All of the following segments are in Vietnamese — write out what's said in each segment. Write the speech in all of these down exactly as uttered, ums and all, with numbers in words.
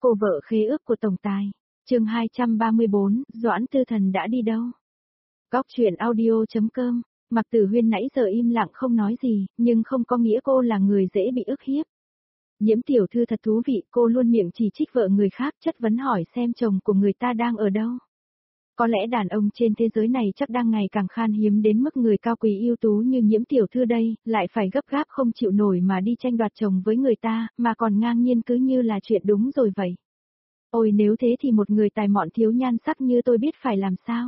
Cô vợ khế ước của tổng tài. Chương hai trăm ba mươi bốn, Doãn Tư Thần đã đi đâu? Góc truyện audio.com. Mạc Tử Huyên nãy giờ im lặng không nói gì, nhưng không có nghĩa cô là người dễ bị ức hiếp. Nhiễm tiểu thư thật thú vị, cô luôn miệng chỉ trích vợ người khác, chất vấn hỏi xem chồng của người ta đang ở đâu. Có lẽ đàn ông trên thế giới này chắc đang ngày càng khan hiếm đến mức người cao quý ưu tú như Nhiễm tiểu thư đây, lại phải gấp gáp không chịu nổi mà đi tranh đoạt chồng với người ta, mà còn ngang nhiên cứ như là chuyện đúng rồi vậy. Ôi nếu thế thì một người tài mọn thiếu nhan sắc như tôi biết phải làm sao?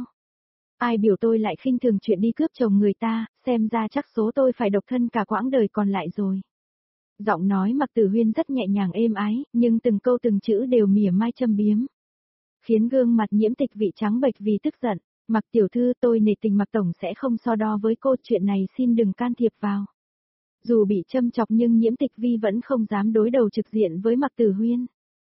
Ai biểu tôi lại khinh thường chuyện đi cướp chồng người ta, xem ra chắc số tôi phải độc thân cả quãng đời còn lại rồi. Giọng nói Mạc Tử Huyên rất nhẹ nhàng êm ái, nhưng từng câu từng chữ đều mỉa mai châm biếm. Khiến gương mặt Nhiễm Tịch Vị trắng bệch vì tức giận. Mạc tiểu thư, tôi nể tình Mạc tổng sẽ không so đo với cô, chuyện này xin đừng can thiệp vào. Dù bị châm chọc nhưng Nhiễm Tịch Vi vẫn không dám đối đầu trực diện với Mạc Tử Huyên.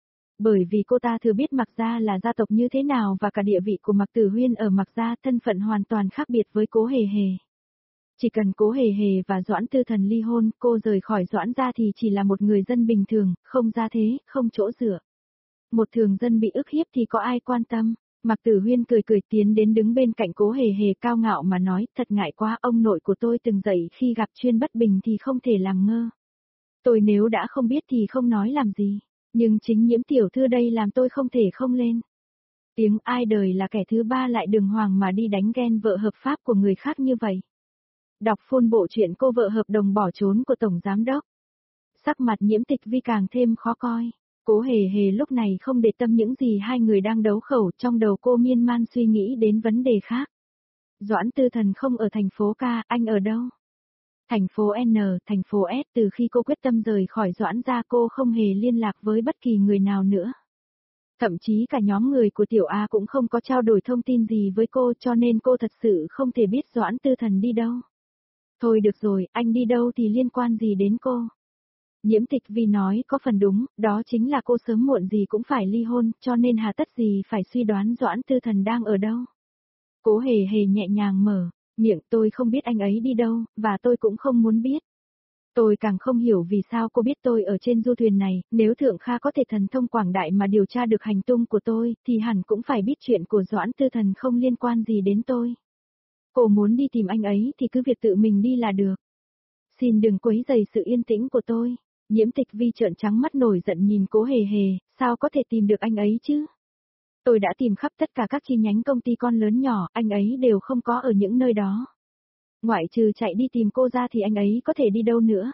Bởi vì cô ta thừa biết Mạc gia là gia tộc như thế nào và cả địa vị của Mạc Tử Huyên ở Mạc gia thân phận hoàn toàn khác biệt với Cố Hề Hề. Chỉ cần Cố Hề Hề và Doãn Tư Thần ly hôn, cô rời khỏi Doãn gia thì chỉ là một người dân bình thường, không gia thế, không chỗ dựa. Một thường dân bị ức hiếp thì có ai quan tâm? Mạc Tử Huyên cười cười tiến đến đứng bên cạnh Cố Hề Hề cao ngạo mà nói, thật ngại quá, ông nội của tôi từng dạy khi gặp chuyên bất bình thì không thể làm ngơ. Tôi nếu đã không biết thì không nói làm gì, nhưng chính Nhiễm tiểu thư đây làm tôi không thể không lên. Tiếng ai đời là kẻ thứ ba lại đường hoàng mà đi đánh ghen vợ hợp pháp của người khác như vậy. Đọc full bộ truyện cô vợ hợp đồng bỏ trốn của Tổng Giám Đốc. Sắc mặt Nhiễm Tịch Vi càng thêm khó coi. Cố Hề Hề lúc này không để tâm những gì hai người đang đấu khẩu, trong đầu cô miên man suy nghĩ đến vấn đề khác. Doãn Tư Thần không ở thành phố K, anh ở đâu? Thành phố N, thành phố S. Từ khi cô quyết tâm rời khỏi Doãn gia cô không hề liên lạc với bất kỳ người nào nữa. Thậm chí cả nhóm người của Tiểu A cũng không có trao đổi thông tin gì với cô, cho nên cô thật sự không thể biết Doãn Tư Thần đi đâu. Thôi được rồi, anh đi đâu thì liên quan gì đến cô? Nhiễm Tịch Vi nói có phần đúng, đó chính là cô sớm muộn gì cũng phải ly hôn, cho nên hà tất gì phải suy đoán Doãn Tư Thần đang ở đâu. Cố Hề Hề nhẹ nhàng mở miệng, tôi không biết anh ấy đi đâu, và tôi cũng không muốn biết. Tôi càng không hiểu vì sao cô biết tôi ở trên du thuyền này, nếu Thượng Kha có thể thần thông quảng đại mà điều tra được hành tung của tôi, thì hẳn cũng phải biết chuyện của Doãn Tư Thần không liên quan gì đến tôi. Cô muốn đi tìm anh ấy thì cứ việc tự mình đi là được. Xin đừng quấy rầy sự yên tĩnh của tôi. Nhiễm Tịch Vi trợn trắng mắt nổi giận nhìn Cố Hề Hề, sao có thể tìm được anh ấy chứ? Tôi đã tìm khắp tất cả các chi nhánh công ty con lớn nhỏ, anh ấy đều không có ở những nơi đó. Ngoại trừ chạy đi tìm cô ra thì anh ấy có thể đi đâu nữa?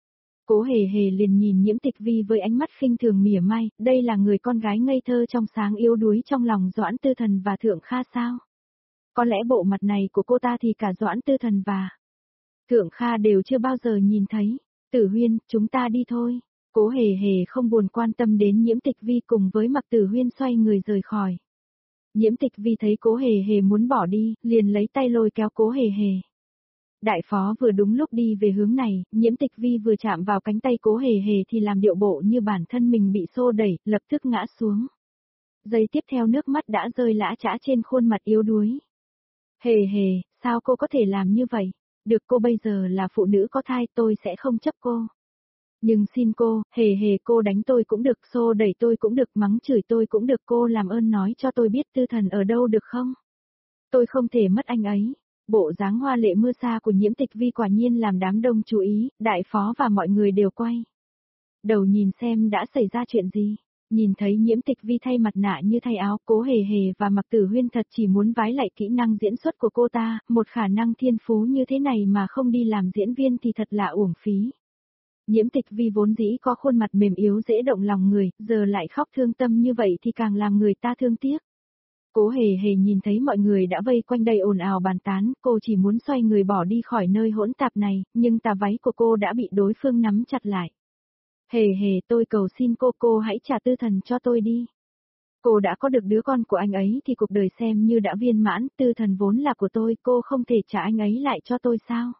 Cố Hề Hề liền nhìn Nhiễm Tịch Vi với ánh mắt khinh thường mỉa mai, đây là người con gái ngây thơ trong sáng yếu đuối trong lòng Doãn Tư Thần và Thượng Kha sao? Có lẽ bộ mặt này của cô ta thì cả Doãn Tư Thần và Thượng Kha đều chưa bao giờ nhìn thấy. Tử Huyên, chúng ta đi thôi. Cố Hề Hề không buồn quan tâm đến Nhiễm Tịch Vi cùng với Mạc Tử Huyên xoay người rời khỏi. Nhiễm Tịch Vi thấy Cố Hề Hề muốn bỏ đi, liền lấy tay lôi kéo Cố Hề Hề. Đại phó vừa đúng lúc đi về hướng này, Nhiễm Tịch Vi vừa chạm vào cánh tay Cố Hề Hề thì làm điệu bộ như bản thân mình bị xô đẩy, lập tức ngã xuống. Giây tiếp theo nước mắt đã rơi lã chã trên khuôn mặt yếu đuối. Hề Hề, sao cô có thể làm như vậy? Được, cô bây giờ là phụ nữ có thai, tôi sẽ không chấp cô. Nhưng xin cô, Hề Hề, cô đánh tôi cũng được, xô đẩy tôi cũng được, mắng chửi tôi cũng được, cô làm ơn nói cho tôi biết Tư Thần ở đâu được không? Tôi không thể mất anh ấy. Bộ dáng hoa lệ mưa xa của Nhiễm Tịch Vi quả nhiên làm đám đông chú ý, đại phó và mọi người đều quay đầu nhìn xem đã xảy ra chuyện gì. Nhìn thấy Nhiễm Tịch Vi thay mặt nạ như thay áo, Cố Hề Hề và Mạc Tử Huyên thật chỉ muốn vái lại kỹ năng diễn xuất của cô ta, một khả năng thiên phú như thế này mà không đi làm diễn viên thì thật là uổng phí. Nhiễm Tịch Vi vốn dĩ có khuôn mặt mềm yếu dễ động lòng người, giờ lại khóc thương tâm như vậy thì càng làm người ta thương tiếc. Cố Hề Hề nhìn thấy mọi người đã vây quanh đầy ồn ào bàn tán, cô chỉ muốn xoay người bỏ đi khỏi nơi hỗn tạp này, nhưng tà váy của cô đã bị đối phương nắm chặt lại. Hề Hề, tôi cầu xin cô, cô hãy trả Tư Thần cho tôi đi. Cô đã có được đứa con của anh ấy thì cuộc đời xem như đã viên mãn, Tư Thần vốn là của tôi, cô không thể trả anh ấy lại cho tôi sao?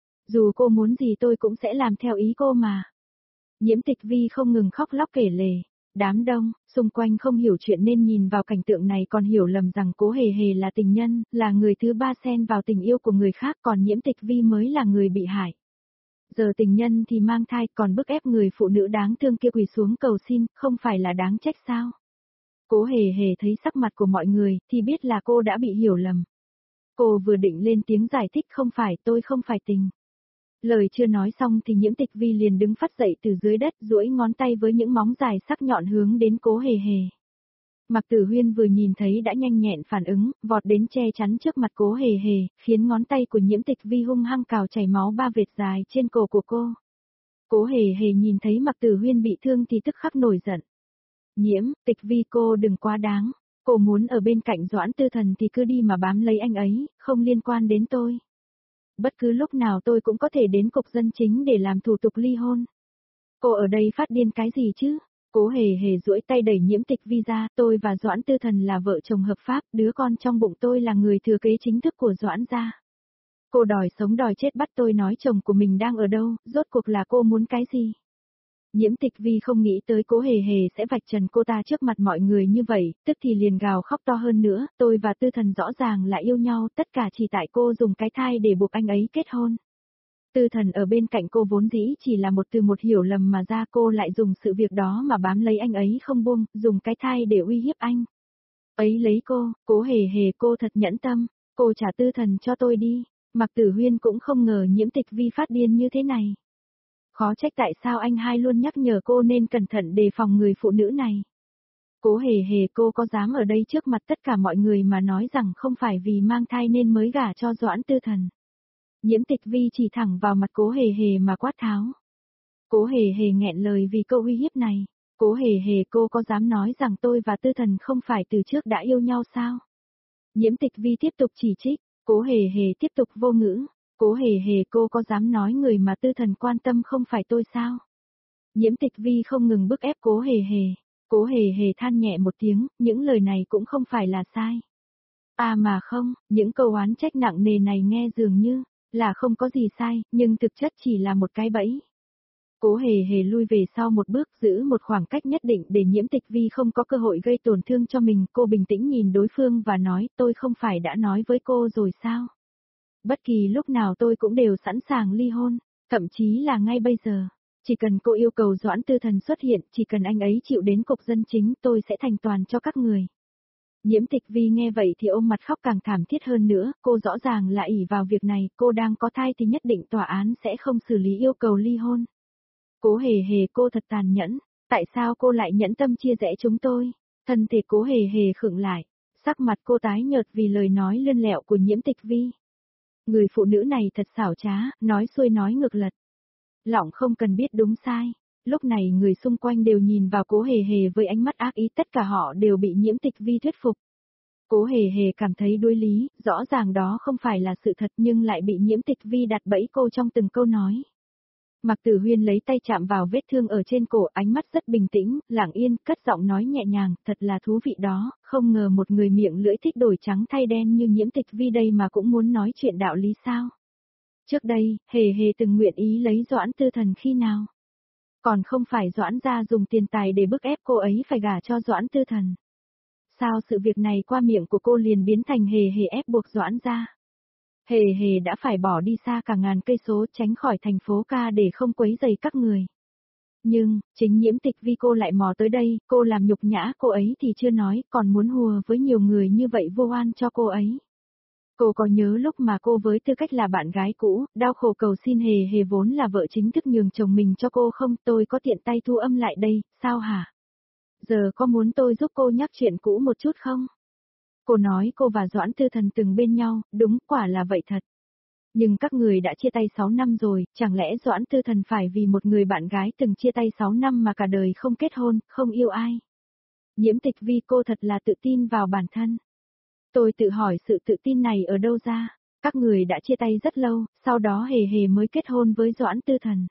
Dù cô muốn gì tôi cũng sẽ làm theo ý cô mà. Nhiễm Tịch Vi không ngừng khóc lóc kể lể. Đám đông, xung quanh không hiểu chuyện nên nhìn vào cảnh tượng này còn hiểu lầm rằng Cố Hề Hề là tình nhân, là người thứ ba xen vào tình yêu của người khác, còn Nhiễm Tịch Vi mới là người bị hại. Giờ tình nhân thì mang thai còn bức ép người phụ nữ đáng thương kia quỳ xuống cầu xin, không phải là đáng trách sao? Cố hề hề thấy sắc mặt của mọi người, thì biết là cô đã bị hiểu lầm. Cô vừa định lên tiếng giải thích không phải tôi không phải tình. Lời chưa nói xong thì Nhiễm Tịch Vi liền đứng phắt dậy từ dưới đất duỗi ngón tay với những móng dài sắc nhọn hướng đến Cố hề hề. Mạc Tử Huyên vừa nhìn thấy đã nhanh nhẹn phản ứng, vọt đến che chắn trước mặt Cố hề hề, khiến ngón tay của Nhiễm Tịch Vi hung hăng cào chảy máu ba vệt dài trên cổ của cô. Cố hề hề nhìn thấy Mạc Tử Huyên bị thương thì tức khắc nổi giận. Nhiễm, Tịch Vi cô đừng quá đáng, cô muốn ở bên cạnh Doãn Tư Thần thì cứ đi mà bám lấy anh ấy, không liên quan đến tôi. Bất cứ lúc nào tôi cũng có thể đến cục dân chính để làm thủ tục ly hôn. Cô ở đây phát điên cái gì chứ? Cố hề hề duỗi tay đẩy Nhiễm Tịch Vi ra, tôi và Doãn Tư Thần là vợ chồng hợp pháp, đứa con trong bụng tôi là người thừa kế chính thức của Doãn gia. Cô đòi sống đòi chết bắt tôi nói chồng của mình đang ở đâu, rốt cuộc là cô muốn cái gì? Nhiễm Tịch Vi không nghĩ tới Cố hề hề sẽ vạch trần cô ta trước mặt mọi người như vậy, tức thì liền gào khóc to hơn nữa, tôi và Tư Thần rõ ràng là yêu nhau, tất cả chỉ tại cô dùng cái thai để buộc anh ấy kết hôn. Tư Thần ở bên cạnh cô vốn dĩ chỉ là một từ một hiểu lầm mà ra, cô lại dùng sự việc đó mà bám lấy anh ấy không buông, dùng cái thai để uy hiếp anh. Ấy lấy cô, Cố hề hề cô thật nhẫn tâm, cô trả Tư Thần cho tôi đi. Mạc Tử Huyên cũng không ngờ Nhiễm Tịch Vi phát điên như thế này. Khó trách tại sao anh hai luôn nhắc nhở cô nên cẩn thận đề phòng người phụ nữ này. Cố hề hề cô có dám ở đây trước mặt tất cả mọi người mà nói rằng không phải vì mang thai nên mới gả cho Doãn Tư Thần. Nhiễm Tịch Vi chỉ thẳng vào mặt Cố hề hề mà quát tháo. Cố hề hề nghẹn lời vì câu uy hiếp này. Cố hề hề cô có dám nói rằng tôi và Tư Thần không phải từ trước đã yêu nhau sao? Nhiễm Tịch Vi tiếp tục chỉ trích, Cố hề hề tiếp tục vô ngữ. Cố hề hề cô có dám nói người mà Tư Thần quan tâm không phải tôi sao? Nhiễm Tịch Vi không ngừng bức ép Cố hề hề. Cố hề hề than nhẹ một tiếng, những lời này cũng không phải là sai. À mà không, những câu oán trách nặng nề này nghe dường như là không có gì sai, nhưng thực chất chỉ là một cái bẫy. Cố hề hề lui về sau một bước, giữ một khoảng cách nhất định để Nhiễm Tịch Vi không có cơ hội gây tổn thương cho mình. Cô bình tĩnh nhìn đối phương và nói, tôi không phải đã nói với cô rồi sao? Bất kỳ lúc nào tôi cũng đều sẵn sàng ly hôn, thậm chí là ngay bây giờ. Chỉ cần cô yêu cầu Doãn Tư Thần xuất hiện, chỉ cần anh ấy chịu đến cục dân chính, tôi sẽ thành toàn cho các người. Nhiễm Tịch Vi nghe vậy thì ôm mặt khóc càng thảm thiết hơn nữa, cô rõ ràng là ỷ vào việc này, cô đang có thai thì nhất định tòa án sẽ không xử lý yêu cầu ly hôn. Cố hề hề cô thật tàn nhẫn, tại sao cô lại nhẫn tâm chia rẽ chúng tôi? Thân thể Cố hề hề khựng lại, sắc mặt cô tái nhợt vì lời nói lươn lẹo của Nhiễm Tịch Vi. Người phụ nữ này thật xảo trá, nói xuôi nói ngược lật. Lỏng không cần biết đúng sai. Lúc này người xung quanh đều nhìn vào Cố hề hề với ánh mắt ác ý, tất cả họ đều bị Nhiễm Tịch Vi thuyết phục. Cố hề hề cảm thấy đối lý, rõ ràng đó không phải là sự thật nhưng lại bị Nhiễm Tịch Vi đặt bẫy cô trong từng câu nói. Mạc Tử Huyên lấy tay chạm vào vết thương ở trên cổ, ánh mắt rất bình tĩnh, lặng yên, cất giọng nói nhẹ nhàng, thật là thú vị đó, không ngờ một người miệng lưỡi thích đổi trắng thay đen như Nhiễm Tịch Vi đây mà cũng muốn nói chuyện đạo lý sao. Trước đây, hề hề từng nguyện ý lấy Doãn Tư Thần khi nào? Còn không phải Doãn gia dùng tiền tài để bức ép cô ấy phải gả cho Doãn Tư Thần. Sao sự việc này qua miệng của cô liền biến thành hề hề ép buộc Doãn gia? Hề hề đã phải bỏ đi xa cả ngàn cây số tránh khỏi thành phố ca để không quấy rầy các người. Nhưng, chính Nhiễm Tịch Vi cô lại mò tới đây, cô làm nhục nhã cô ấy thì chưa nói, còn muốn hùa với nhiều người như vậy vô oan cho cô ấy. Cô có nhớ lúc mà cô với tư cách là bạn gái cũ, đau khổ cầu xin hề hề vốn là vợ chính thức nhường chồng mình cho cô không? Tôi có tiện tay thu âm lại đây, sao hả? Giờ có muốn tôi giúp cô nhắc chuyện cũ một chút không? Cô nói cô và Doãn Tư Thần từng bên nhau, đúng, quả là vậy thật. Nhưng các người đã chia tay sáu năm rồi, chẳng lẽ Doãn Tư Thần phải vì một người bạn gái từng chia tay sáu năm mà cả đời không kết hôn, không yêu ai? Nhiễm Tịch Vi cô thật là tự tin vào bản thân. Tôi tự hỏi sự tự tin này ở đâu ra? Các người đã chia tay rất lâu, sau đó hề hề mới kết hôn với Doãn Tư Thần.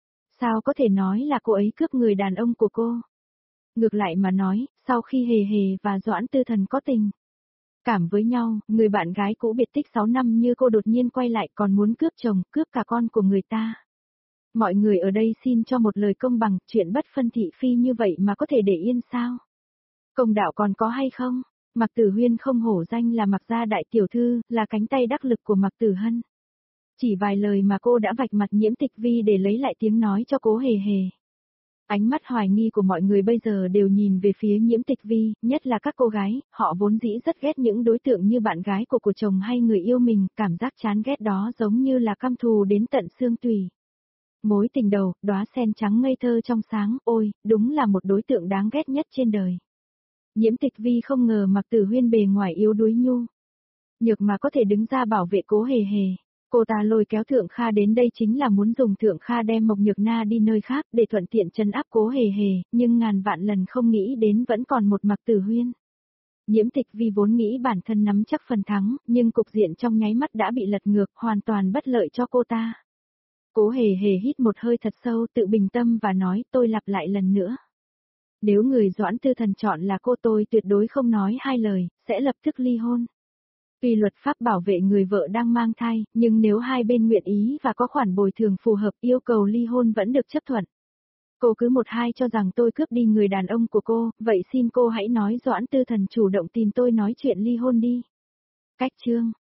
Sao có thể nói là cô ấy cướp người đàn ông của cô? Ngược lại mà nói, sau khi hề hề và Doãn Tư Thần có tình cảm với nhau, người bạn gái cũ biệt tích sáu năm như cô đột nhiên quay lại còn muốn cướp chồng, cướp cả con của người ta. Mọi người ở đây xin cho một lời công bằng, chuyện bất phân thị phi như vậy mà có thể để yên sao? Công đạo còn có hay không? Mạc Tử Huyên không hổ danh là Mạc gia đại tiểu thư, là cánh tay đắc lực của Mạc Tử Hân. Chỉ vài lời mà cô đã vạch mặt Nhiễm Tịch Vi để lấy lại tiếng nói cho Cố Hề Hề. Ánh mắt hoài nghi của mọi người bây giờ đều nhìn về phía Nhiễm Tịch Vi, nhất là các cô gái, họ vốn dĩ rất ghét những đối tượng như bạn gái của của chồng hay người yêu mình, cảm giác chán ghét đó giống như là căm thù đến tận xương tủy. Mối tình đầu, đóa sen trắng ngây thơ trong sáng, ôi, đúng là một đối tượng đáng ghét nhất trên đời. Nhiễm Tịch Vi không ngờ Mạc Tử Huyên bề ngoài yếu đuối nhu nhược mà có thể đứng ra bảo vệ Cố Hề Hề. Cô ta lôi kéo Thượng Kha đến đây chính là muốn dùng Thượng Kha đem Mộc Nhược Na đi nơi khác để thuận tiện trấn áp Cố Hề Hề, nhưng ngàn vạn lần không nghĩ đến vẫn còn một Mạc Tử Huyên. Nhiễm Tịch Vi vốn nghĩ bản thân nắm chắc phần thắng, nhưng cục diện trong nháy mắt đã bị lật ngược, hoàn toàn bất lợi cho cô ta. Cố Hề Hề hít một hơi thật sâu, tự bình tâm và nói, tôi lặp lại lần nữa. Nếu người Doãn Tư Thần chọn là cô, tôi tuyệt đối không nói hai lời, sẽ lập tức ly hôn. Tuy luật pháp bảo vệ người vợ đang mang thai, nhưng nếu hai bên nguyện ý và có khoản bồi thường phù hợp, yêu cầu ly hôn vẫn được chấp thuận. Cô cứ một hai cho rằng tôi cướp đi người đàn ông của cô, vậy xin cô hãy nói Doãn Tư Thần chủ động tìm tôi nói chuyện ly hôn đi. Cách chương